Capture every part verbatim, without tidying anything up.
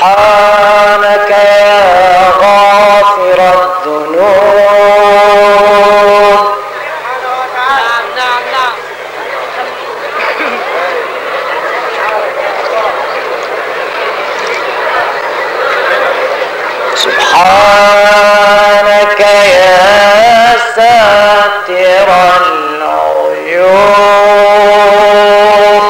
سبحانك يا غافر الذنوب نعم نعم نعم سبحانك يا ساتر العيوب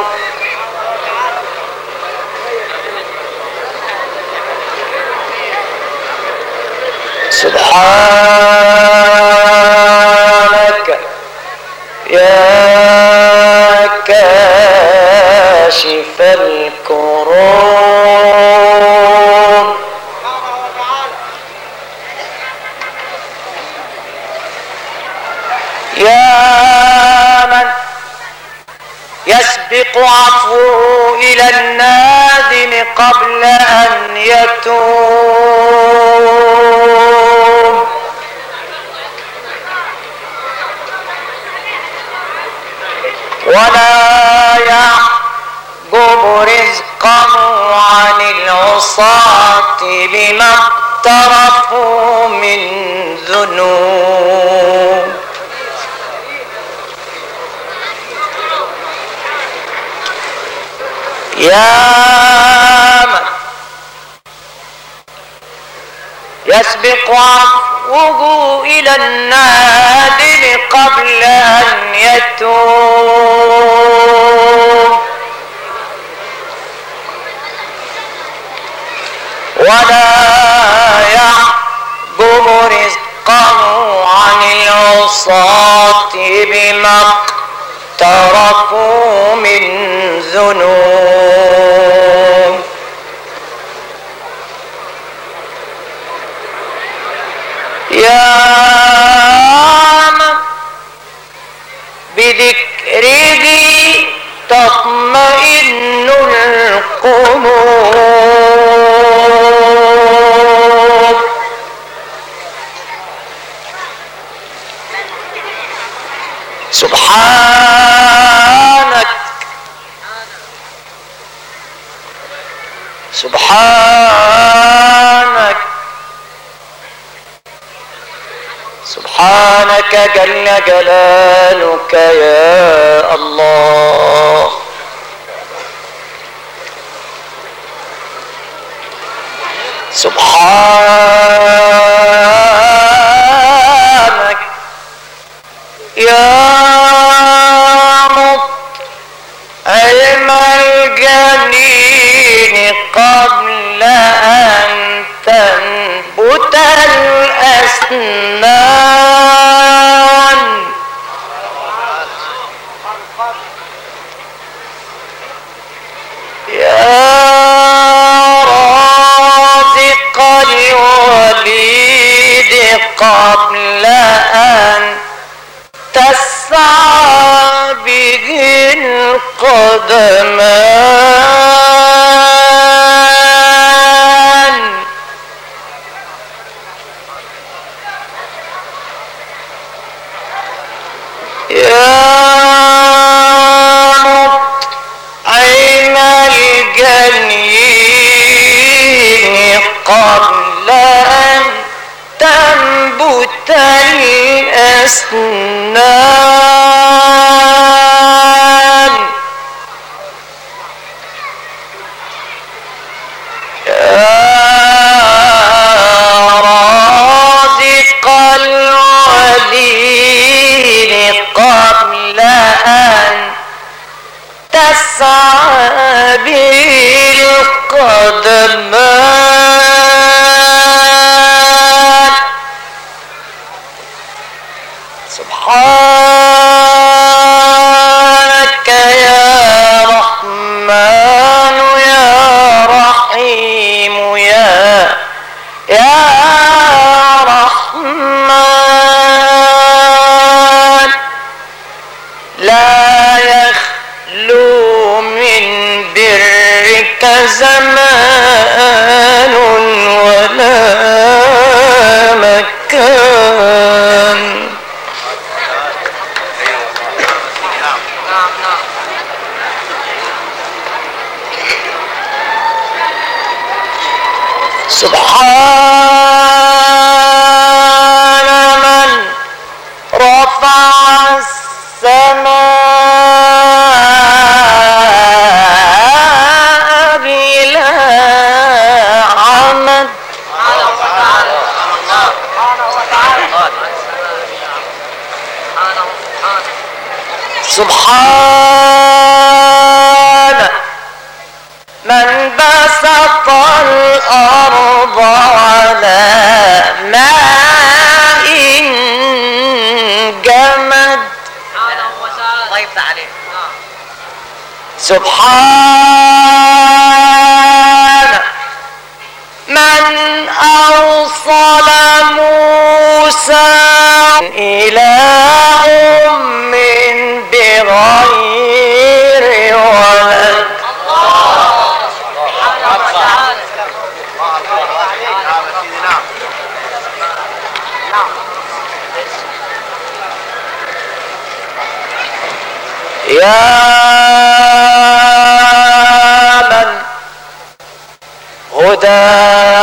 سبحانك يا كاشف الكروب يا من يسبق عفوه إلى النادم قبل أن يتوب ولا يعقب رزقه عن العصاة بما اقترفوا من ذنوب يا من يسبق عفوه إلى النادم قبل أن يتوب ولا يعقب رزقه عن العصاة بما اقترفوا من ذنوب يا من بذكره تطمئن القلوب سبحانك سبحانك سبحانك جل جلالك يا الله سبحانك يا مطعم الجنين قبل أن تنبت الأسنان يا رازق الوليد قبل أن تسعى به القدمان يا مطعم الجنين قبل أن تنبت الأسنان يا رازق الوليد قبل أن تسعى به القدمان سبحانك يا رحمن يا رحيم يا يا رحمن لا يخلو من برك زمان ولا مكان سبحان من رفع السماء بلا عمد سبحان من بسط الأرض على ماء جمد سبحان من أوصل موسى إلى أم بغير ولد يا من هدى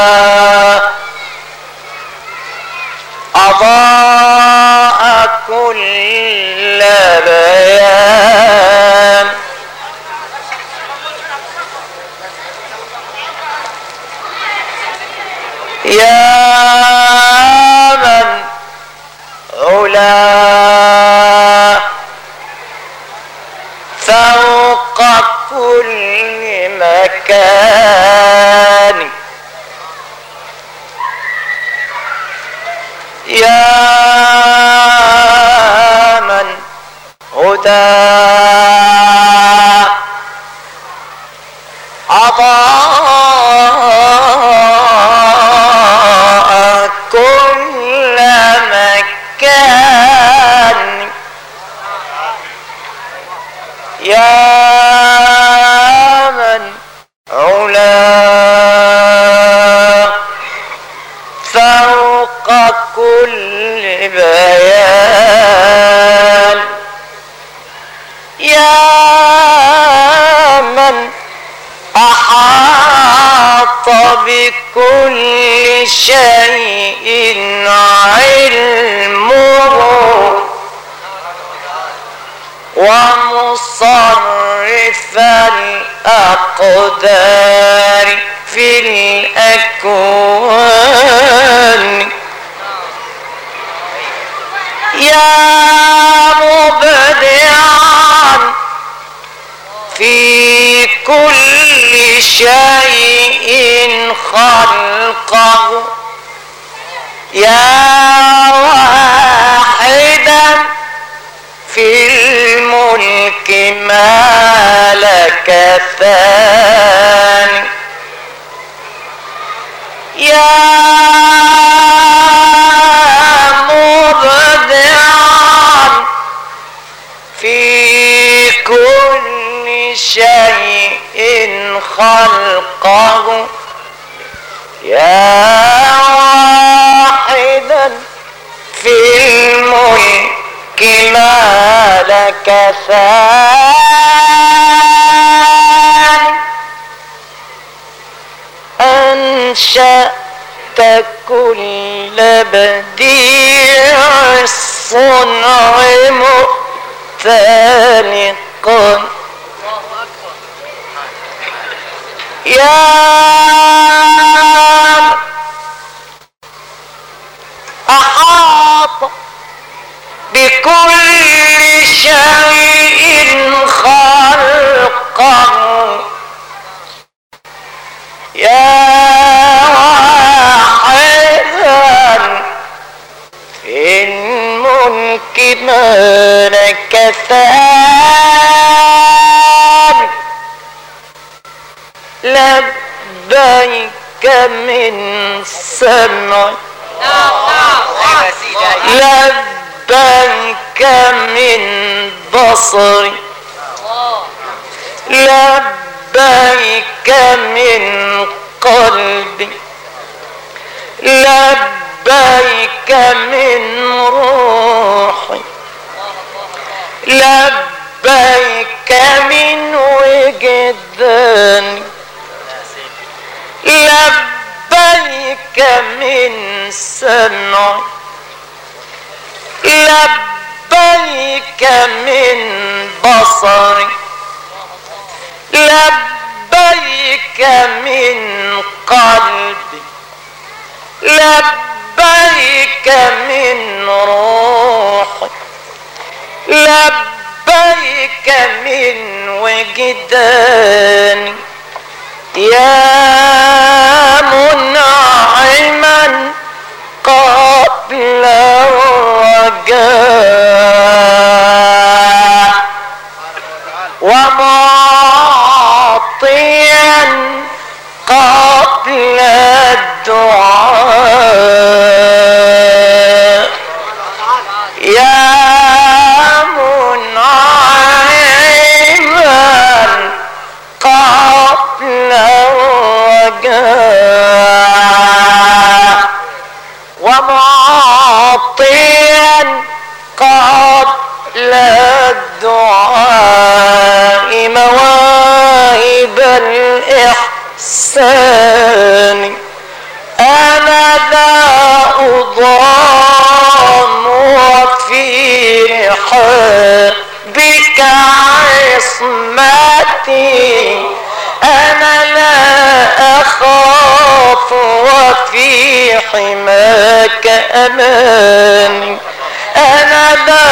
أضاء كل بيان يا من علا فوق كل مكان يا من هدى أضاء كل مكان يا من علا فوق كل بيان يا من أحاط بكل شيء علمه ومصرف الأقدار في الأكوان يا مبدعا في كل شيء خلقه يا واحدا في الملك ما لك ثاني يا مبدعا في كل شيء خلقه يا واحدا في الملك ما لك ثاني أنشأت كل بديع الصنع مختلقا يا أحاط بكل شيء خلقه يا واحدا في الملك ما لك ثاني لبيك من سمع لبيك من بصري لبيك من قلبي لبيك من روحي لبيك من وجداني لبيك من سمع لبيك من بصر لبيك من قلب لبيك من روح لبيك من وجدان يا منعما قبل الرجاء ومعطيا قبل الدعاء يا منعما قبل الرجاء ومعطيا قبل الدعاء مواهب الإحسان أنا لا أضام وفي رحابك عصمتي أنا لا أخاف وفي حماك أماني أنا لا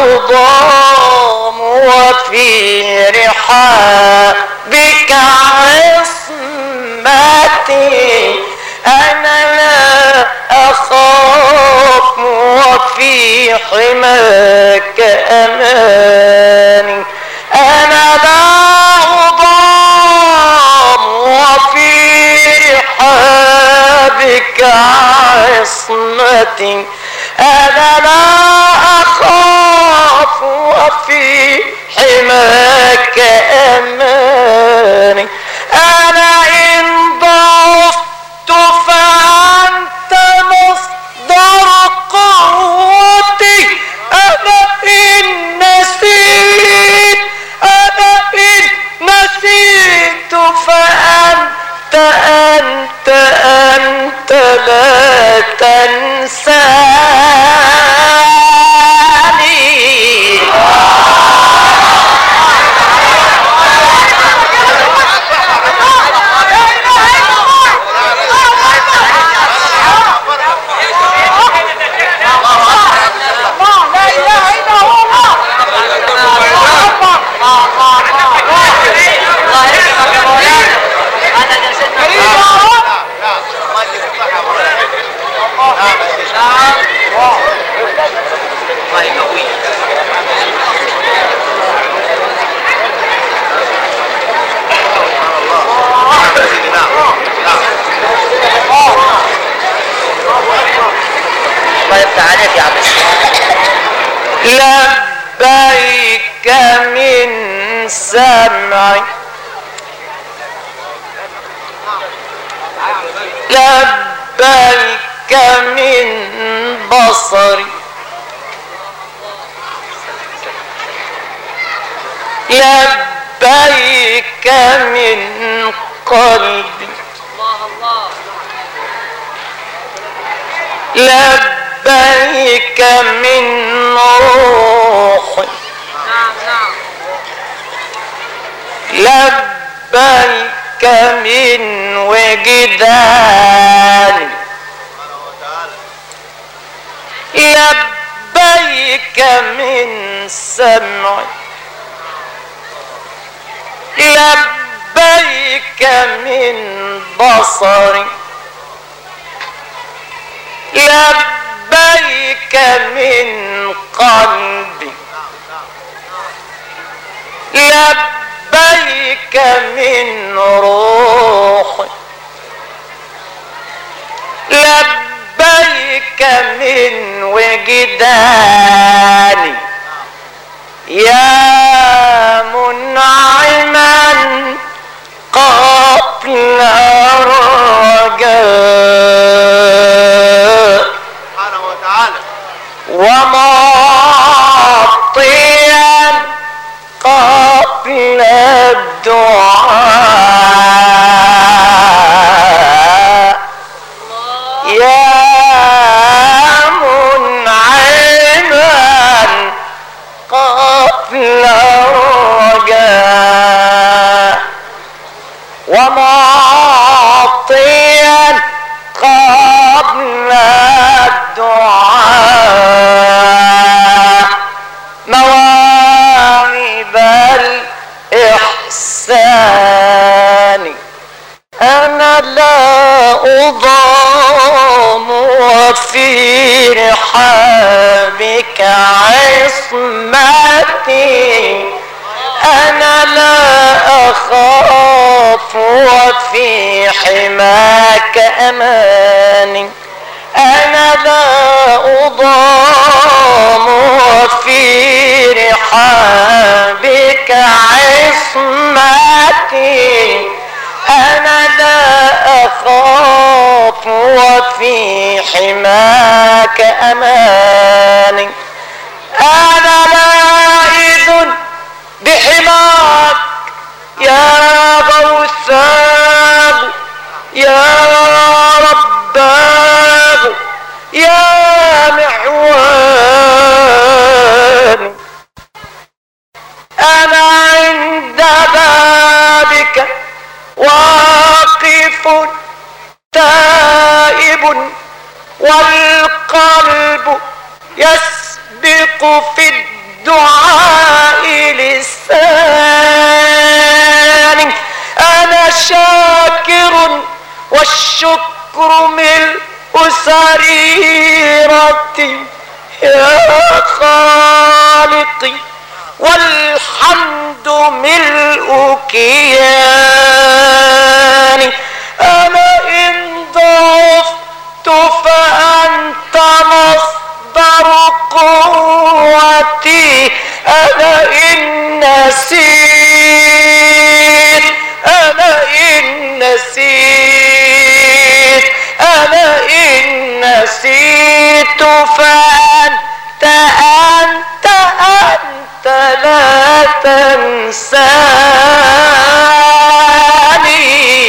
أضام وفي رحابك عصمتي أنا لا أخاف وفي حماك أماني أنا لا أضام وفي رحابك عصمتي أنا لا أخاف وفي حماك أماني أنا إن ضعفت فأنت مصدر قوتي أنا إن نسيت أنا إن نسيت فأنت أنت أنت لا تنساني لبيك من سمعي لبيك من بصري لبيك من قلبي لبيك من روحي لبيك من وجداني لبيك من سمعي لبيك من بصري لبيك من قلبي لبيك من روحي لبيك من وجداني يا منعما قبل الرجاء سبحانه وتعالى ومعطيا قبل الدعاء ومعطيا قبل الدعاء مواهب الإحسان. أنا لا أضام وفي رحابك عصمتي، أنا لا أخاف وفي حماك أماني، أنا لا أضام وفي رحابك عصمتي، أنا لا أخاف وفي حماك أماني. أنا لائذ بحماك يا غوثاب يا رباب يا معوان. أنا عند بابك واقف تائب والقلب يسبق في الدعاء لساني. أنا شاكر والشكر ملء سريرتي يا خالقي، والحمد ملء كياني. أنا إن ضعفت فأنت مصدر قوتي، أنا إن نسيت أنا إن نسيت أنا إن نسيت فأنت أنت أنت لا تنساني.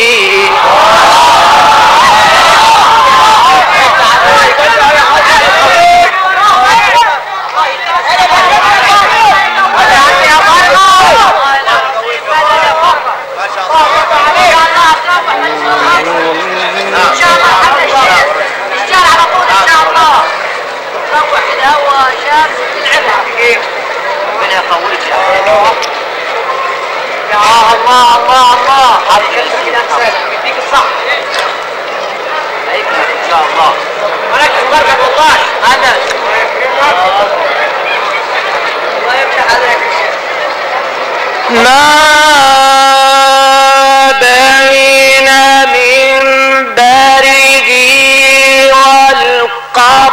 الله الله الله هذه كلمة كده يديك الصح. هيك ان شاء الله. ولكن بركة والله هذا الله يفتح عليك. ما بين منبره والقبر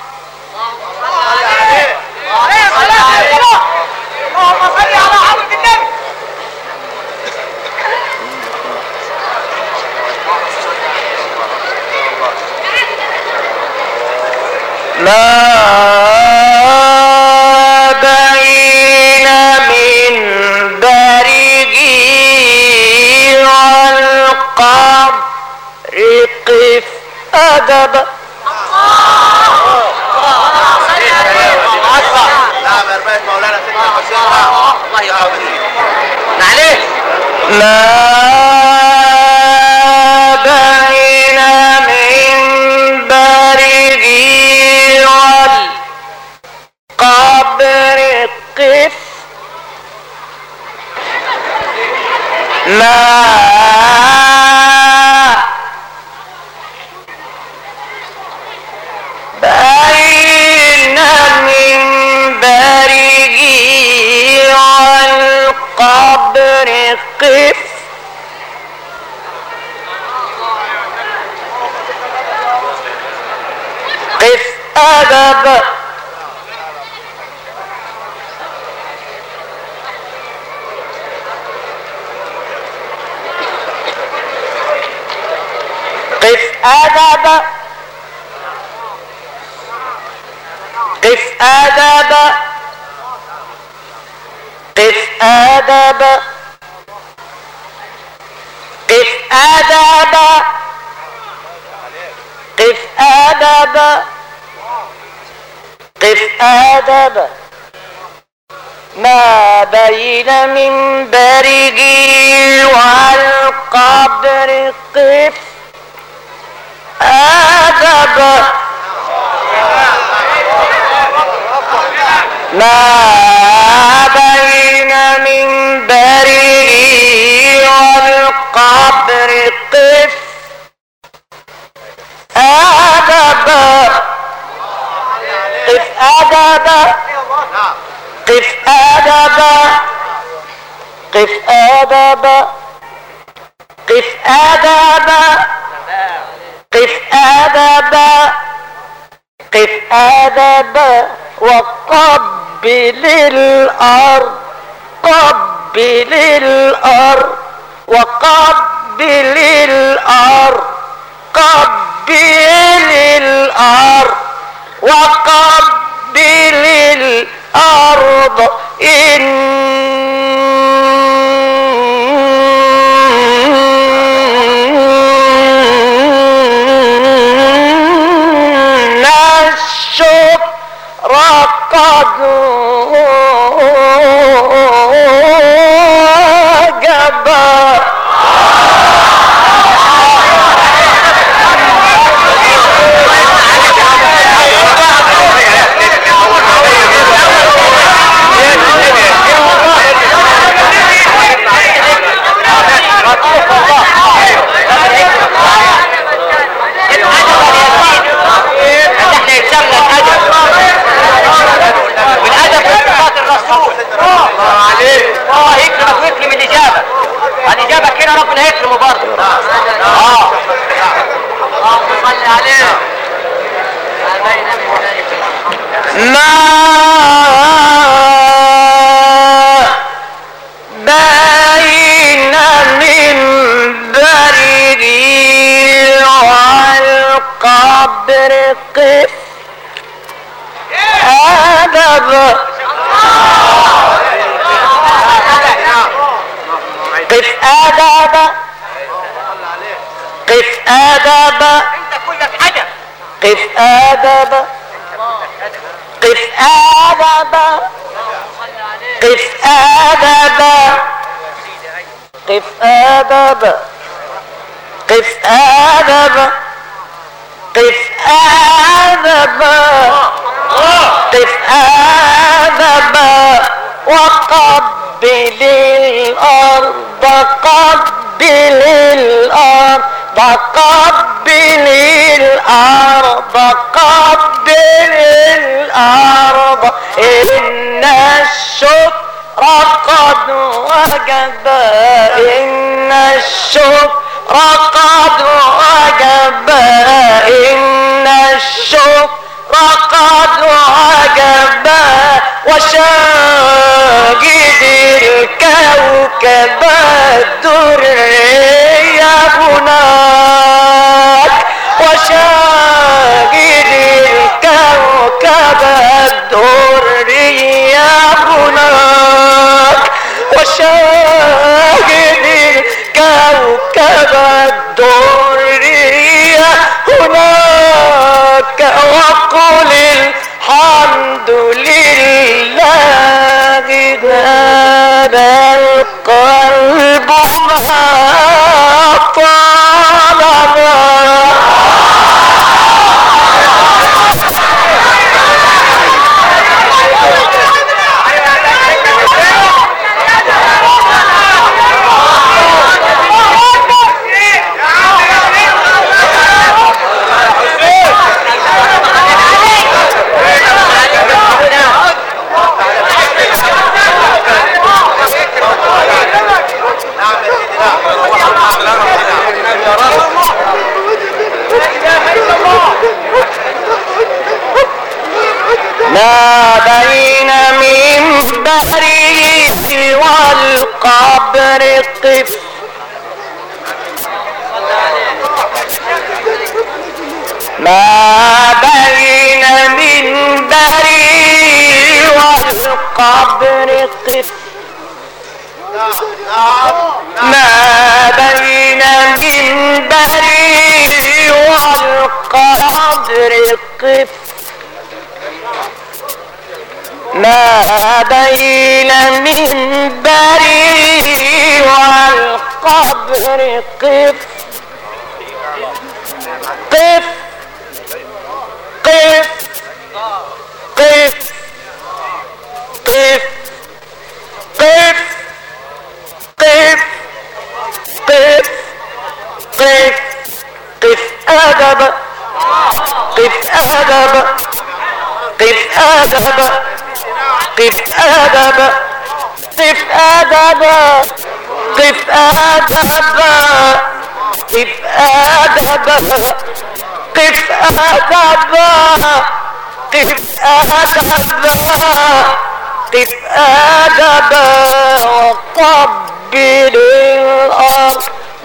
ما بين منبره والقبر قف أدبا. ما بين منبره والقبر قف ما بين منبره والقبر قف قف أدب. قف أدب قف أدب قف أدب قف أدب قف أدب قف أدب. ما بين منبره والقبر والقبر قف أدبا ما بين منبره والقبر قف أدبا قف أدبا قف أدبا قف أدبا قف أدبا قف أدبا قف أدبا وقبل الأرض قبل الأرض وقبل الأرض قبل الأرض وقبل الأرض إن الشكر قد وجب الله يكرمك ويكرم الإجابة. الإجابة كده ربنا يكرمه برضه. اه اللهم صل عليه. ما بين منبره والقبر قف أدب قف أدبا قف أدبا قف أدبا قف أدبا قف أدبا قف أدبا قف أدبا قف أدبا قف أدبا وقبل الأرض قبل الأرض قبل الأرض قبل الأرض إن الشكر قد وجب إن الشكر قد وجب إن الشكر قد وجب وشاهد الكوكب الدري هناك وشاهد الكوكب الدري هناك وشاهد الكوكب الدري هناك وقل الحمد لله هذا القلب ما طالب ما بين منبره والقبر قف ما بين منبره والقبر قف ما بين منبره والقبر قف ما بين منبره والقبر القبر قف قف قف قف قف قف قف قف قف قف أدب قف أدب قف أدب قف أدب قف أدب قف أدب قف أدب قف أدب قف أدب قف أدب وقبل الأرض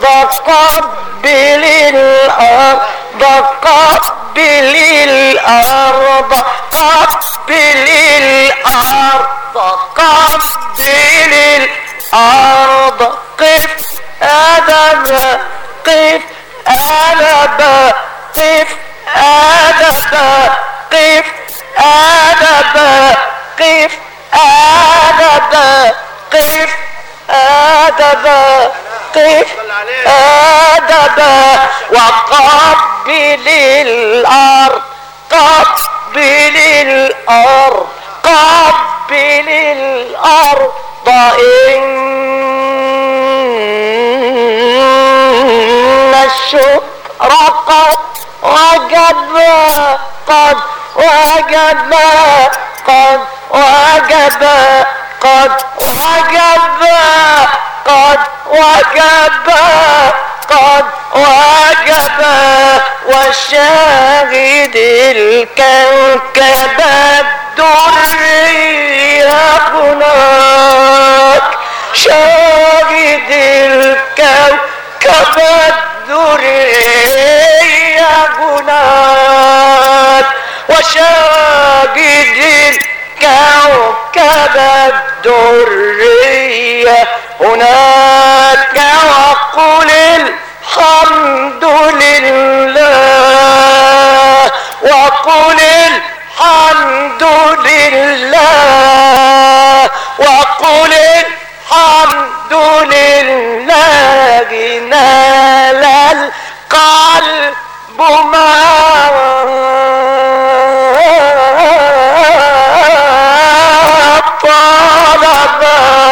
قبل الأرض قبل الأرض قبل الأرض قبل الأرض قف أدب قف أدب قف أدب قف أدب قف أدب قف أدب قف أدب وقبل الأرض قبل الأرض قبل الأرض إن الشكر قد وجب قد وجب قد وجب قد وجب قد وجب قد وجب والشاهد الكوكب الدري هناك شاهد الكوكب الدري هناك وشاهد الكوكب الدري هناك وقل الحمد لله وقل الحمد لله وقل الحمد لله نال القلب ما طلب.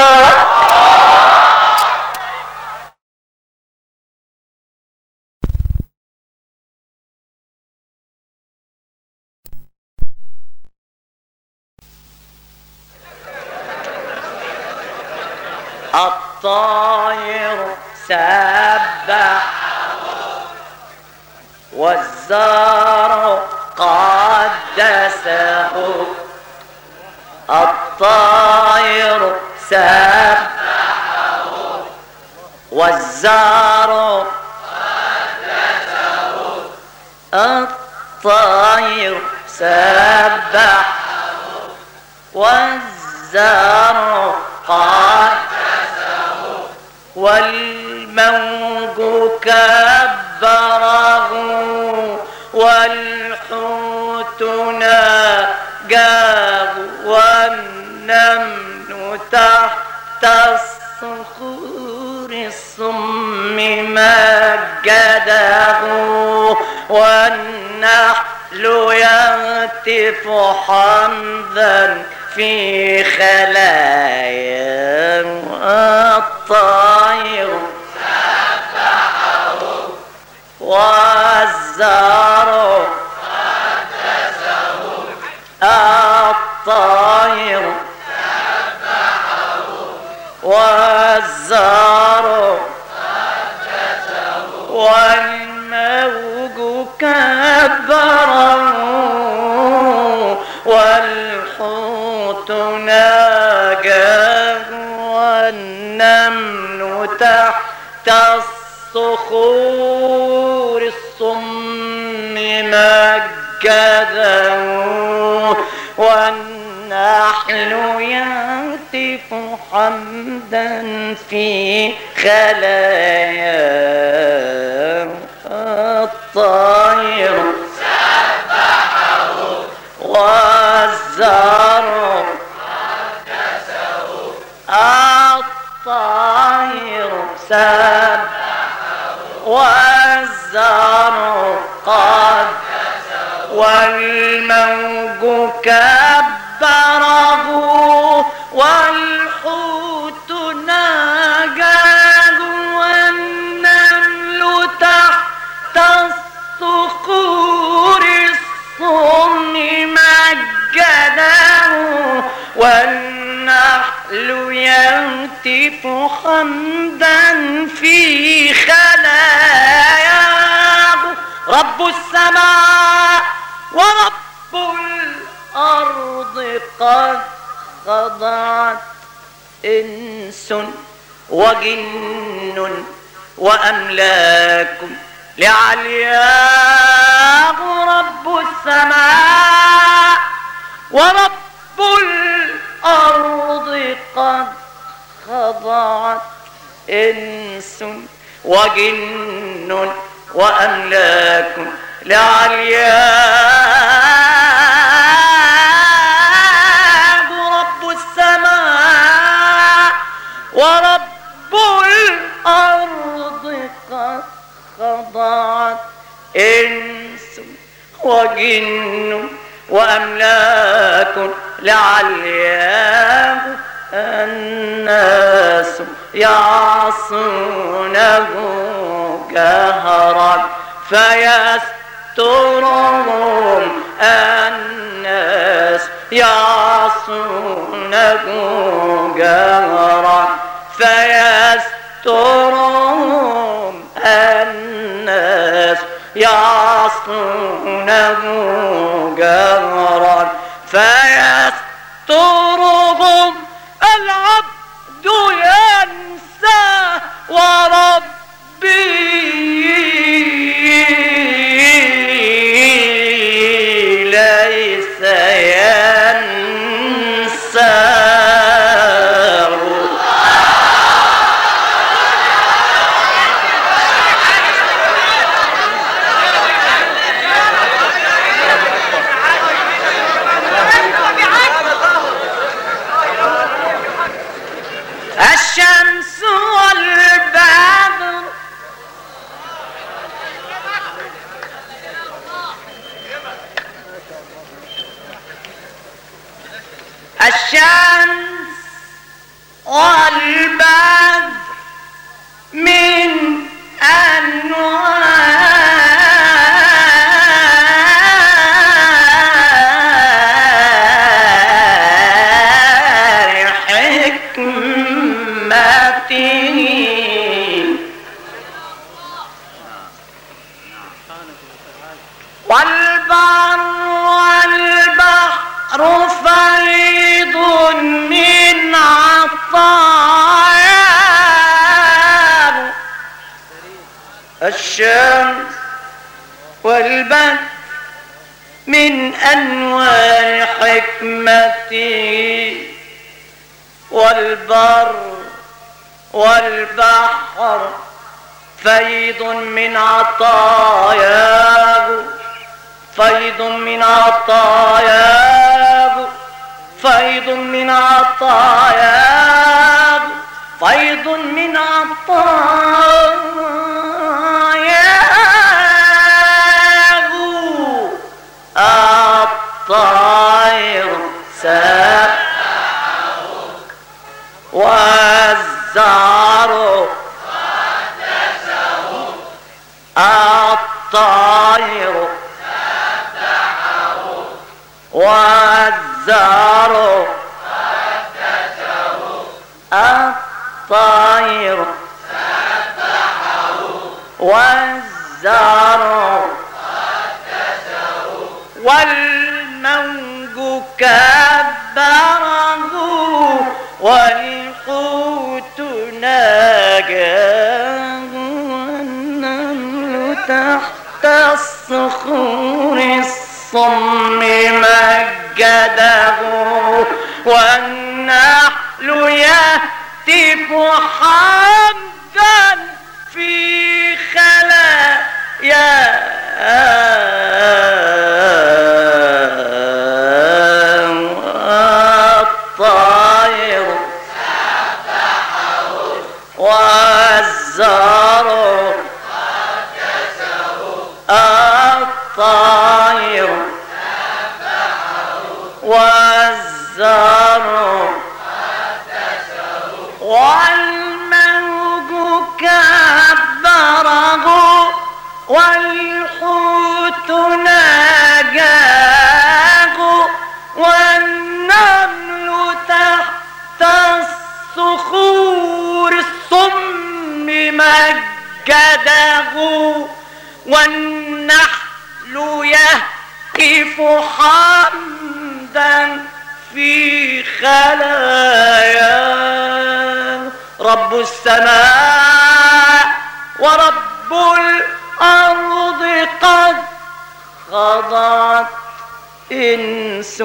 الطائر سبح والزار قدسه الطائر سبح والزار قدسه الطائر سبح والزار قدسه والموج كبره والحوت ناجاه والنمل تحت الصخور الصم مجده والنحل يهتف حمدا في خلايا الطير سبحه والزار قدسه الطير سبحه والزار قدسه والموج كبره والحوت ناجاه والنمل تحت الصخور الصم مجده والنحل يهتف حمدا في خلايا الطير سبحه والزار قدسه الطير سبحه والزرع قد والموج كبره والحوت ناجاه والنمل تحت الصخور الصم مجده والنحل يهتف حمدا في خلاياه رب السماء ورب الأرض قد خضعت إنس وجن وأملاك لعلياه رب السماء ورب الأرض قد خضعت إنس وجن وأملاك لعلياه رب السماء ورب الأرض قد خضعت إنس وجن وأملاك لعلياه الناس يعصونه جهرا فيسترهم الناس يعصونه جهرا فيسترهم الناس يعصونه جهرا فيسترهم العبد ينسى وربي ليس ينساه الشمس والبدر الشمس والبدر من أنوار حكمته والبر والبحر فريض من عطاياه الشمس والبدر من أنوار حكمته والبر والبحر فيض من عطاياه فيض من عطاياه فيض من عطاياه فيض من عطاياه الطير سبحه والزرع قدسه الطير سبحه والزرع قدسه الطير سبحه والزرع قدسه والموج كبره والحوت ناجاه والنمل تحت الصخور الصم مجده والنحل يهتف حمدا في خلاياه الطير سبحه والزرع الطير والزرع والموج كبره والحوت ناجاه والنمل تحت الصخور الصم مجده والنحل يهتف حمدا في خلاياه. رب السماء ورب الأرض قد خضعت إنس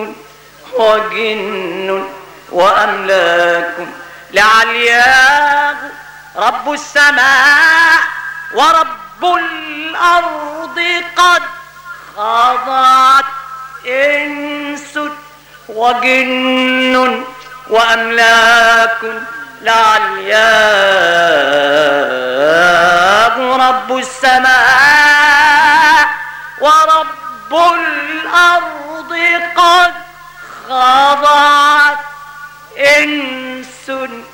وجن وأملاك لعلياه. رب السماء ورب الأرض قد خضعت إنس وجن وأملاك لعلياه. رب السماء ورب الأرض قد خضعت إنس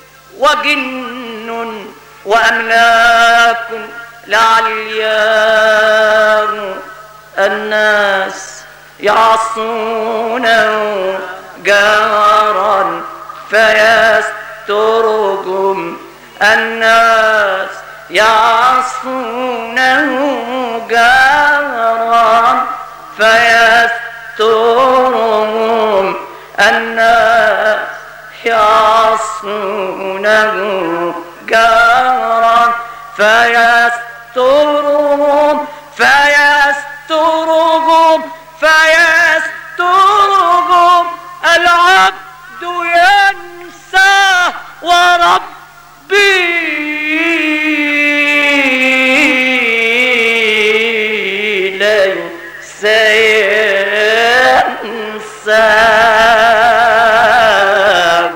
وجن وأملاك لعلياه. الناس يعصونه جهرا فيسترهم. الناس يعصونه جهرا فيسترهم. الناس يعصونه جهرا فيسترهم فيسترهم فيسترهم. العبد ينسى وربي ليس ينساه.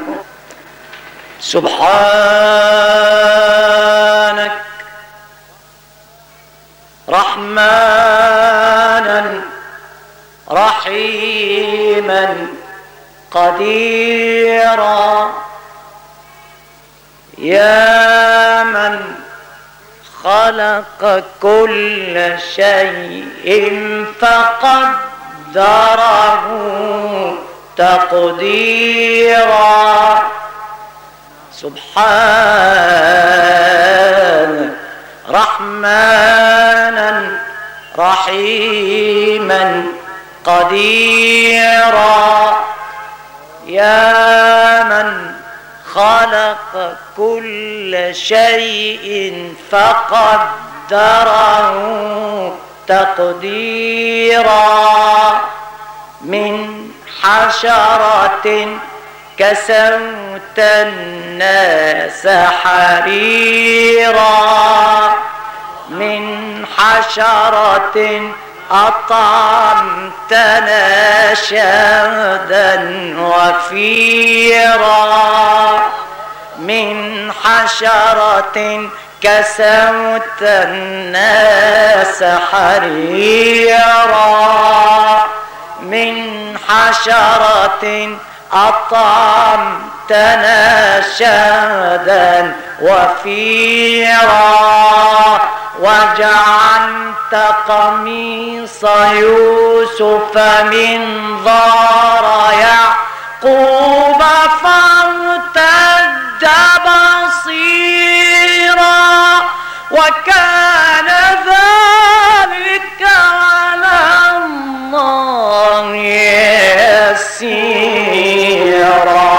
سبحانك رحمانا رحيما قديرا. يا من خلق كل شيء فقدره تقديرا. سبحان رحمانا رحيما قديرا. يا من خلق كل شيء فقدره تقديرا. من حشرة كسوت الناس حريرا. من حشرة أطعمتنا شهدا وفيرا. من حشرة كسوت الناس حريرا. من حشرة أطعمتنا شهدا وفيرا. وجعلت قميص يوسف من ضار يعقوب فارتد بصيرا. وكان ذلك على الله يسيرا.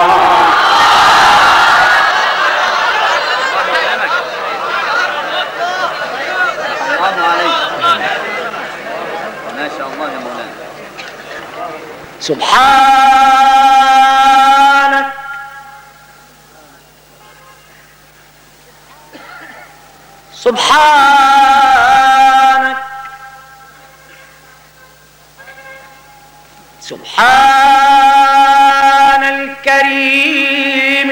سبحانك سبحانك سبحان الكريم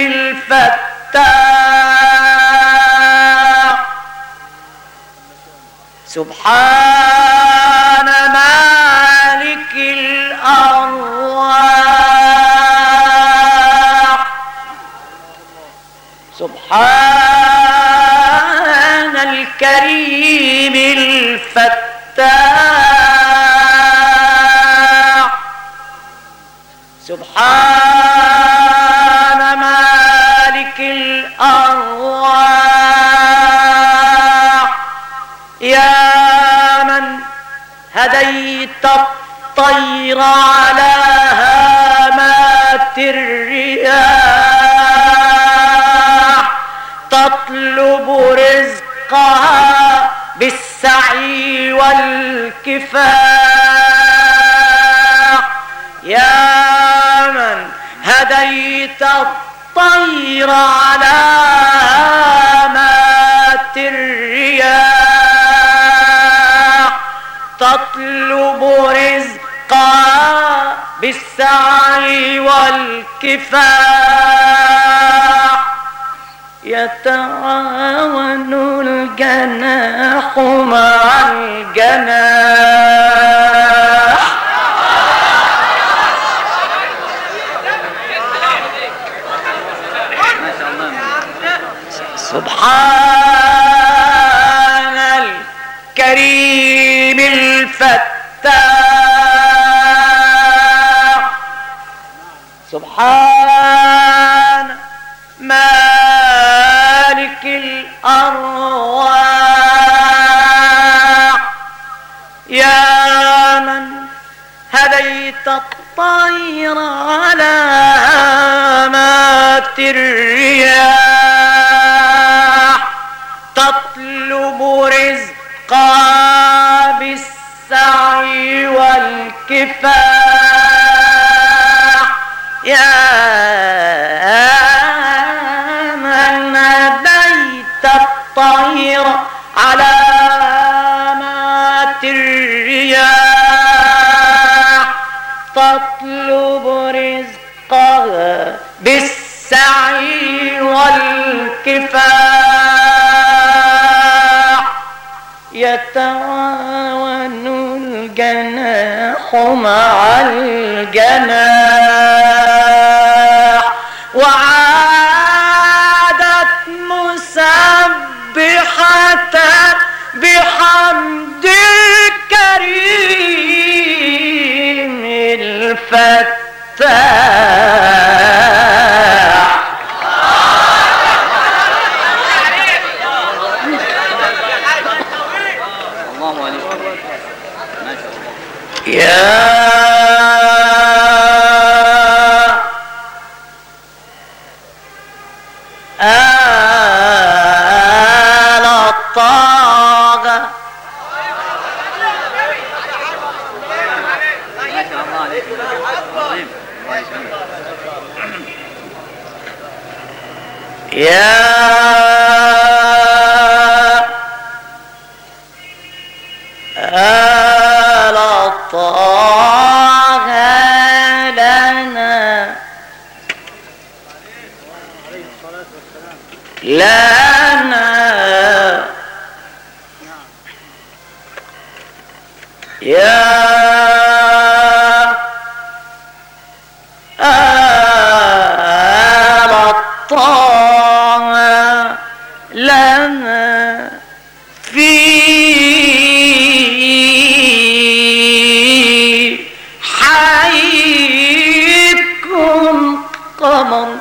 الفتاح. سبحان ما سبحان الكريم الفتاح سبحان مالك الأرواح يا من هديت الطير على هامات الرياح تطلب رزقها بالسعي والكفاح يا من هديت الطير على هامات الرياح تطلب رزقها بالسعي والكفاح يتعاون الجناح مع الجناح سبحان الكريم الفتاح سبحان مالك الأرواح يا من هديت الطير على هامات الرياح تطلب رزقها بالسعي والكفاح يا من هديت الطير على هامات الرياح تطلب رزقها بالسعي والكفاح يتعاون الجناح مع الجناح وعادت مسبحة بحمد الكريم الفتاح يا آل الطاغة يا آل الطاغة لنا لنا يا آل الطاغة لنا في حيكم قمر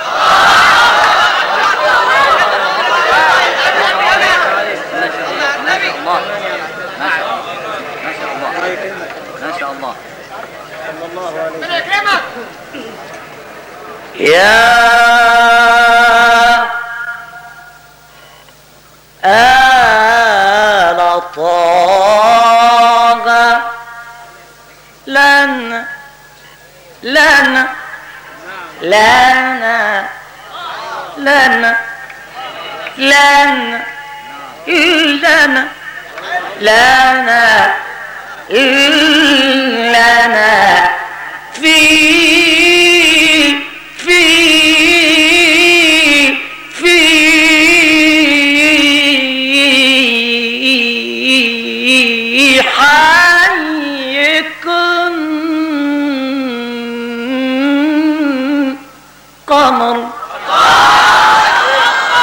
يا آل طاغة لنا لنا لنا لنا لنا لنا لنا لنا في في في حيكم قمر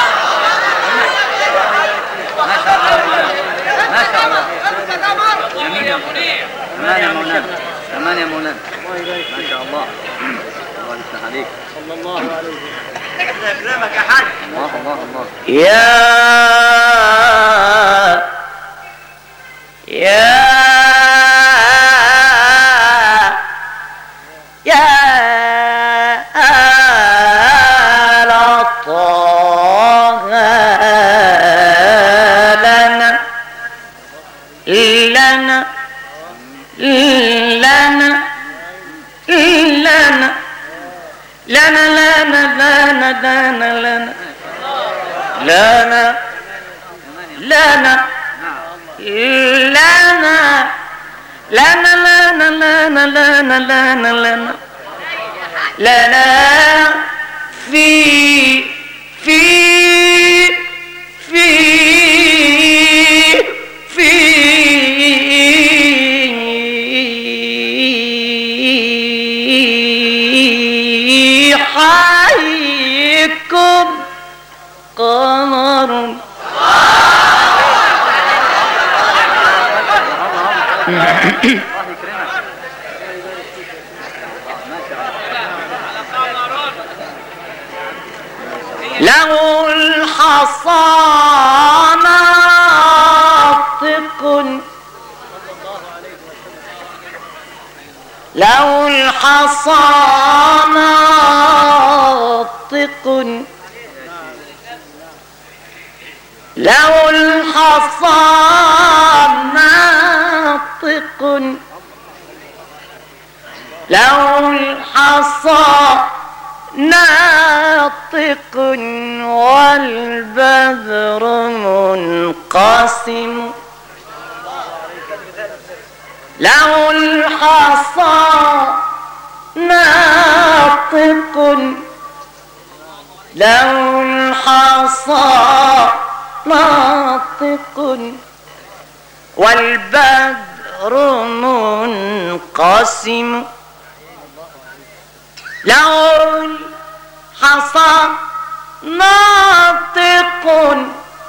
كمان يا مولانا كمان يا مولانا ما شاء الله الله يفتح عليك صلى الله عليه وسلم يكرمك يا حاج الله الله الله يا يا يا آل طه لنا لنا لنا لنا لنا لنا لنا لنا لنا لنا لنا لنا لنا لنا لنا لنا لنا لنا في في في في حيكم قمر له الحصى ناطق له الحصى ناطق له الحصى ناطق له الحصى ناطق والبدر منقسم له الحصى ناطق له الحصى ناطق والبدر منقسم له الحصى ناطق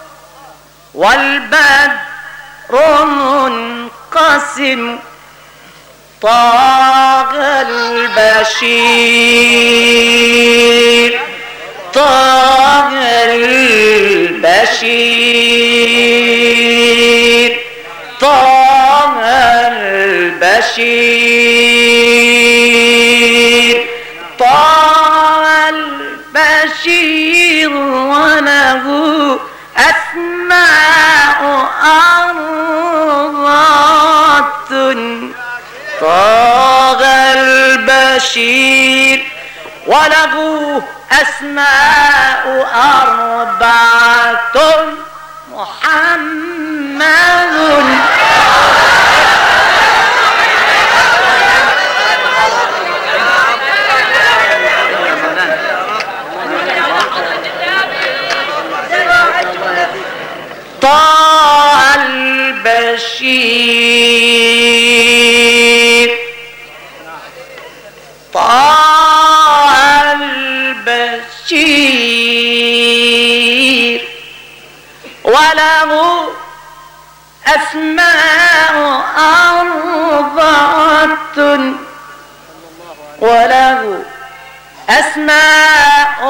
والبدر منقسم طاغ البشير طاغ البشير طاغ البشير طاغ البشير وله أسماء أرضات طاغ البشير وله أسماء أربعة محمد طه البشير طه البشير وله أسماء أربعة وله أسماء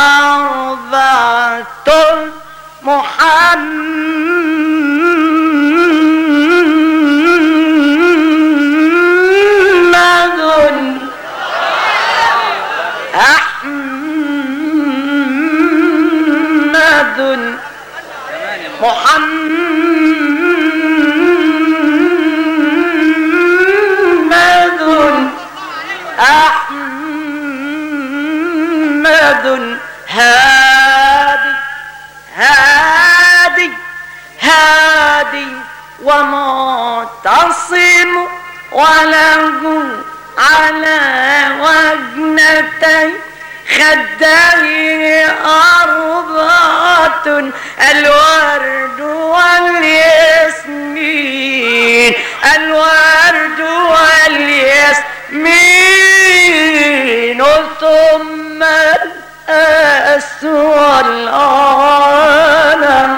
أربعة محمد أحمد محمد أحمد هادي هادي هادي ومعتصم وله على وجنتي خديه أربعة الورد والياسمين الورد والياسمين ثم الأس والعالم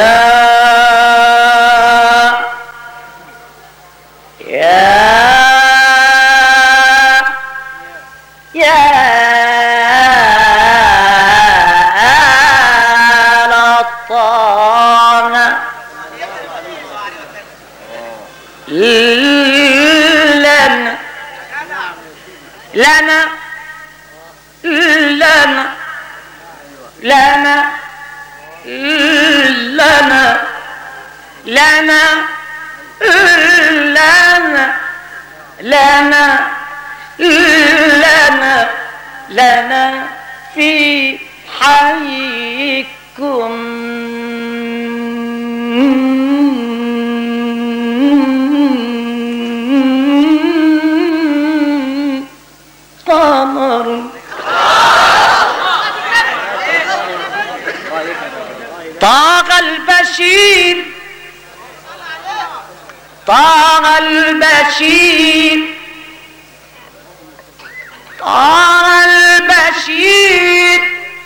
يا يا لطانا لنا لنا لنا لنا لنا لنا لنا لنا لنا لنا في حيكم قمر طاغ البشير طاغ البشير طاغ البشير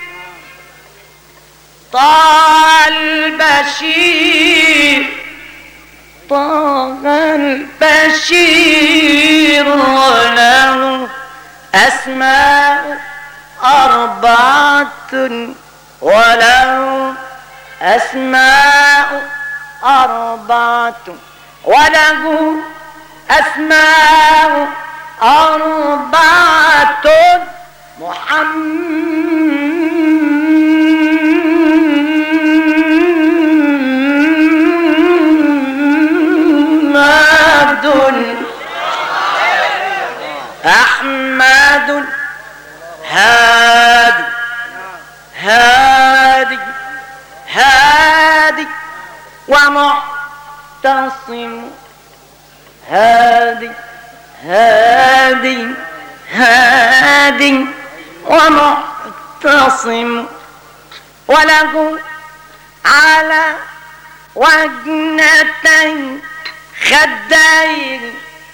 طاغ البشير طاغ البشير وله أسماء أربعة وله أسماء أربعة وله أسماء أربعة محمد أحمد هادي هادي هادي ومعتصم هادي هادي هادي ومعتصم وله على وجنتين خدين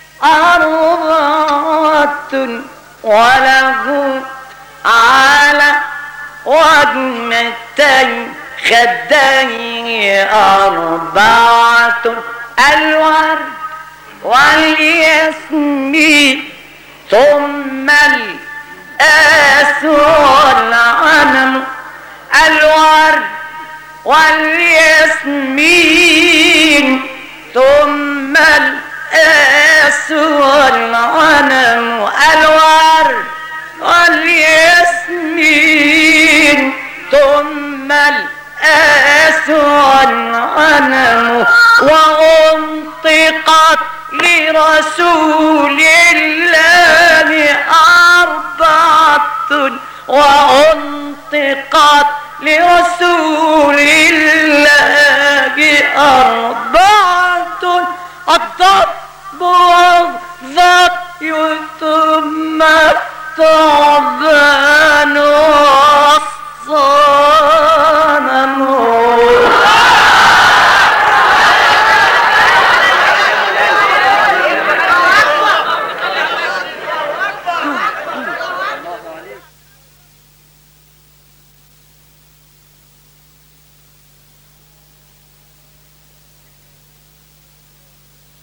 أربعة وله على وجنتين خدين أربعة الورد والياسمين ثم الآس والعنم الورد والياسمين ثم الآس والعنم الورد والياسمين ثم الآس والعنم وأنطقت لرسول الله أربعة وأنطقت لرسول الله أربعة الضب والظبي ثم الثعبان